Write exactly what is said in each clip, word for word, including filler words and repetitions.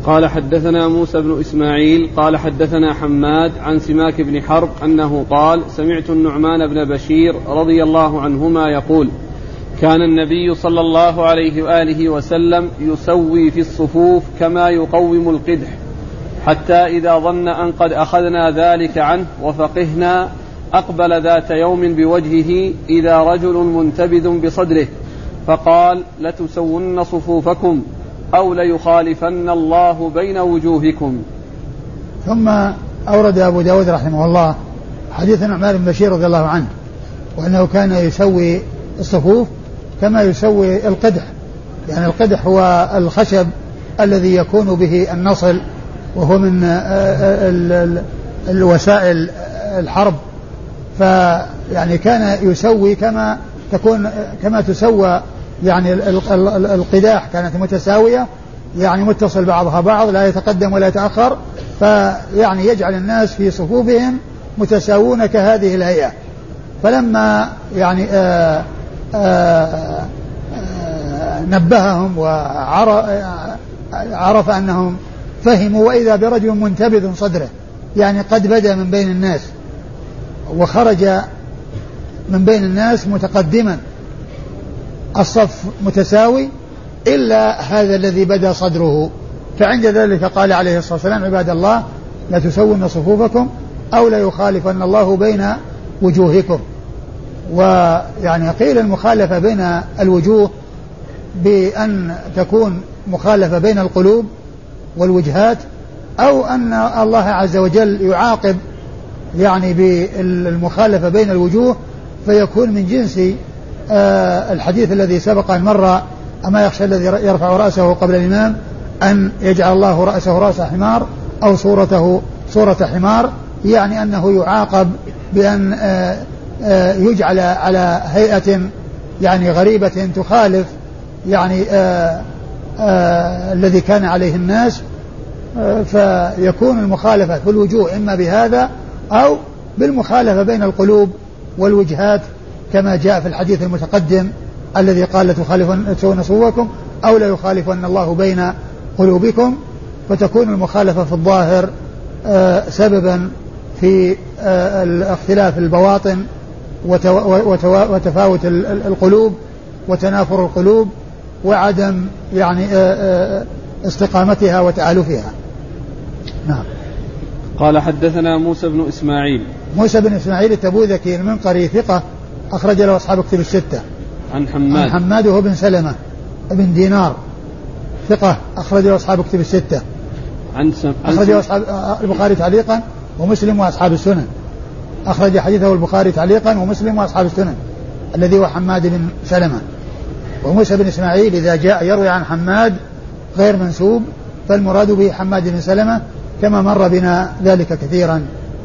قال حدثنا موسى بن إسماعيل قال حدثنا حماد عن سماك بن حرب أنه قال سمعت النعمان بن بشير رضي الله عنهما يقول كان النبي صلى الله عليه وآله وسلم يسوي في الصفوف كما يقوم القدح حتى إذا ظن أن قد أخذنا ذلك عنه وفقهنا أقبل ذات يوم بوجهه إذا رجل منتبذ بصدره فقال لتسون صفوفكم أو ليخالفن الله بين وجوهكم. ثم أورد أبو داود رحمه الله حديث النعمان بن بشير رضي الله عنه وأنه كان يسوي الصفوف كما يسوي القدح، يعني القدح هو الخشب الذي يكون به النصل وهو من الوسائل الحرب، فيعني كان يسوي كما تكون كما تسوى يعني القداح كانت متساوية، يعني متصل بعضها بعض لا يتقدم ولا يتأخر، فيعني يجعل الناس في صفوفهم متساوون كهذه الهيئة. فلما يعني آآ آآ آآ نبههم وعرف أنهم فهموا وإذا برجل منتبذ صدره، يعني قد بدأ من بين الناس وخرج من بين الناس متقدما الصف متساوي إلا هذا الذي بدأ صدره، فعند ذلك قال عليه الصلاة والسلام عباد الله لا تسون صفوفكم أو لا يخالفن الله بين وجوهكم. ويعني قيل المخالفة بين الوجوه بأن تكون مخالفة بين القلوب والوجهات، أو أن الله عز وجل يعاقب يعني بالمخالفة بين الوجوه فيكون من جنس آه الحديث الذي سبق أن مر أما يخشى الذي يرفع رأسه قبل الإمام أن يجعل الله رأسه رأس حمار أو صورته صورة حمار، يعني أنه يعاقب بأن آه آه يجعل على هيئة يعني غريبة تخالف يعني آه آه الذي كان عليه الناس، آه فيكون المخالفة في الوجوه إما بهذا أو بالمخالفة بين القلوب والوجهات كما جاء في الحديث المتقدم الذي قال لتسون صفوفكم أو لا يخالفن الله بين قلوبكم، فتكون المخالفة في الظاهر آه سببا في آه اختلاف البواطن وتفاوت القلوب وتنافر القلوب وعدم يعني آه استقامتها وتآلفها. نعم. قال حدثنا موسى بن إسماعيل موسى بن إسماعيل التبوذكي المنقري ثقة أخرج له أصحاب كتب الستة. عن حماد عن حماد وهو بن سلمة بن دينار ثقة أخرج له أصحاب كتب الستة. عن سم... أخرج له أصحاب البخاري تعليقا ومسلم وأصحاب السنن. أخرج حديثه البخاري تعليقا ومسلم وأصحاب السنن الذي هو حماد بن سلمة. وموسى بن إسماعيل إذا جاء يروي عن حماد غير منسوب فالمراد به حماد بن سلمة كما مر بنا ذلك كثيرا.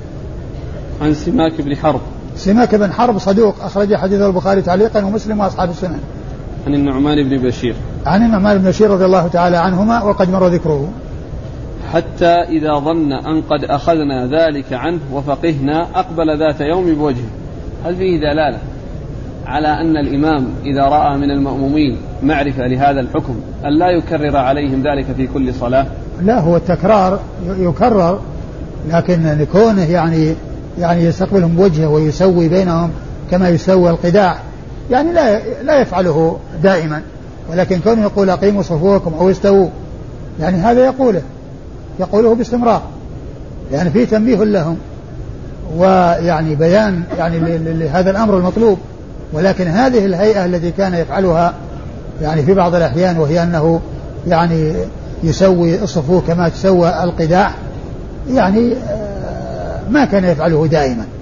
عن سماك بن حرب سماك بن حرب صدوق أخرج حديثه البخاري تعليقا ومسلم وأصحاب السنن. عن النعمان بن بشير عن النعمان بن بشير رضي الله تعالى عنهما وقد مر ذكره. حتى إذا ظن أن قد أخذنا ذلك عنه وفقهنا أقبل ذات يوم بوجهه. هل فيه دلالة على أن الإمام إذا رأى من المأمومين معرفة لهذا الحكم أن لا يكرر عليهم ذلك في كل صلاة؟ لا، هو التكرار يكرر، لكن لكونه يعني يعني يستقبلهم بوجهه ويسوي بينهم كما يسوي القداح يعني لا لا يفعله دائما، ولكن كونه يقول أقيموا صفوفكم أو استووا يعني هذا يقوله يقوله باستمرار، يعني فيه تنبيه لهم ويعني بيان يعني لهذا الأمر المطلوب. ولكن هذه الهيئة التي كان يفعلها يعني في بعض الأحيان وهي أنه يعني يسوي الصفوف كما تسوى القداح يعني ما كان يفعله دائما.